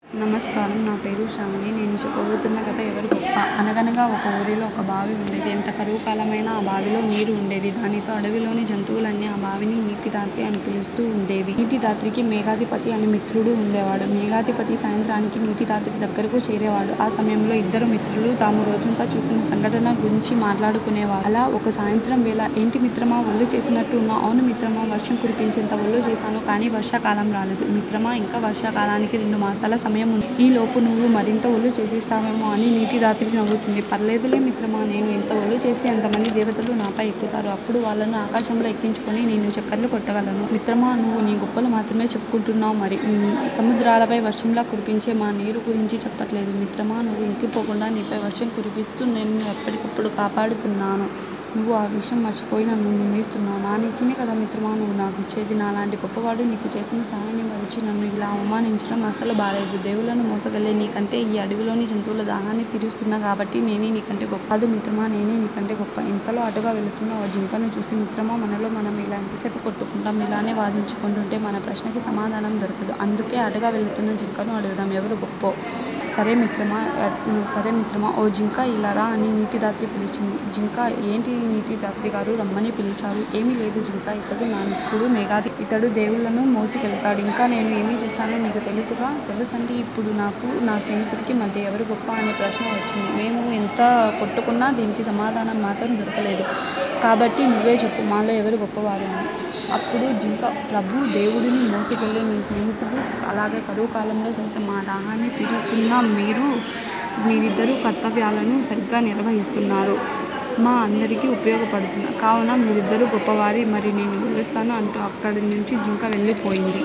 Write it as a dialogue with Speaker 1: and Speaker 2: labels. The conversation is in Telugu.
Speaker 1: నమస్కారం. నా పేరు శ్రావణి. నేను చెప్పబోతున్న కథ ఎవరు గొప్ప. అనగనగా ఒక ఊరిలో ఒక బావి ఉండేది. ఎంత కరువు కాలమైనా ఆ బావిలో నీరు ఉండేది. దానితో అడవిలోని జంతువులన్నీ ఆ బావిని నీటిదాత్రి అని పిలుస్తూ ఉండేవి. నీటిదాత్రికి మేఘాధిపతి అనే మిత్రుడు ఉండేవాడు. మేఘాధిపతి సాయంత్రానికి నీటిదాత్రి దగ్గరకు చేరేవాడు. ఆ సమయంలో ఇద్దరు మిత్రులు తాము రోజంతా చూసిన సంఘటన గురించి మాట్లాడుకునేవారు. అలా ఒక సాయంత్రం వేళ, ఏంటి మిత్రమా ఒళ్ళు చేసినట్టు ఉన్నావ్? అవును మిత్రమా, వర్షం కురిపించేంత ఒళ్ళు చేశాను, కానీ వర్షాకాలం రాలేదు. మిత్రమా, ఇంకా వర్షాకాలానికి 2 మాసాల సమయం ఉంది. ఈ లోపు నువ్వు మరింత ఒళ్ళు చేసేస్తావేమో అని నీటిదాత్రి నవ్వుతుంది. పర్లేదులే మిత్రమా, నేను ఎంత ఒళ్ళు చేస్తే అంతమంది దేవతలు నాపై ఎక్కుతారు. అప్పుడు వాళ్ళను ఆకాశంలో ఎక్కించుకొని నేను చక్కర్లు కొట్టగలను. మిత్రమా, నువ్వు నీ గొప్పలు మాత్రమే చెప్పుకుంటున్నావు. మరి సముద్రాలపై వర్షంలా కురిపించే మా నీరు గురించి చెప్పట్లేదు. మిత్రమా, నువ్వు ఇంకిపోకుండా నీపై వర్షం కురిపిస్తూ నేను ఎప్పటికప్పుడు కాపాడుతున్నాను. నువ్వు ఆ విషయం మర్చిపోయి నన్ను నిందిస్తున్నావు. నా నీతినే కదా మిత్రమా నువ్వు నాకు ఇచ్చేది. నాలాంటి గొప్పవాడు నీకు చేసిన సహాయాన్ని మరిచి నన్ను ఇలా అవమానించడం అసలు బాలేదు. దేవులను మోసగలే నీకంటే ఈ అడవిలోని జంతువుల దాహాన్ని తీరుస్తున్నా కాబట్టి నేనే నీకంటే గొప్ప కాదు మిత్రమా, నేనే నీకంటే గొప్ప. ఇంతలో అటుగా వెళుతున్న ఓ జింకను చూసి, మిత్రమా, మనలో మనం ఇలా ఎంతసేపు కొట్టుకుంటాం? ఇలానే వాదించుకుంటుంటే మన ప్రశ్నకి సమాధానం దొరకదు. అందుకే అటుగా వెళుతున్న జింకను అడుగుదాం, ఎవరు గొప్పో. సరే మిత్రమా, ఓ జింక ఇలా రా అని నీటిదాత్రి పిలిచింది. జింక, ఏంటి నీటిదాత్రి గారు రమ్మని పిలిచారు? ఏమీ లేదు జింక, ఇతడు నా మిత్రుడు మేఘాధిపతి. ఇతడు దేవుళ్లను మోసుకెళతాడు. ఇంకా నేను ఏమి చేస్తానో నీకు తెలుసుగా. తెలుసండి. ఇప్పుడు నాకు నా స్నేహితుడికి మధ్య ఎవరు గొప్ప అనే ప్రశ్న వచ్చింది. మేము ఎంత కొట్టుకున్నా దీనికి సమాధానం మాత్రం దొరకలేదు. కాబట్టి నువ్వే చెప్పు, మాలో ఎవరు గొప్పవారు అని. అప్పుడు జింక, ప్రభూ, దేవుడిని మోసుకెళ్ళే నీ స్నేహితుడు, అలాగే కరువు కాలంలో సైతం మా దాహాన్ని తీరుస్తున్న మీరిద్దరూ కర్తవ్యాలను సరిగ్గా నిర్వహిస్తున్నారు. మా అందరికీ ఉపయోగపడుతున్నారు. కావున మీరిద్దరూ గొప్పవారే. మరి నేను వెళ్ళొస్తాను అంటూ అక్కడి నుంచి జింక వెళ్ళిపోయింది.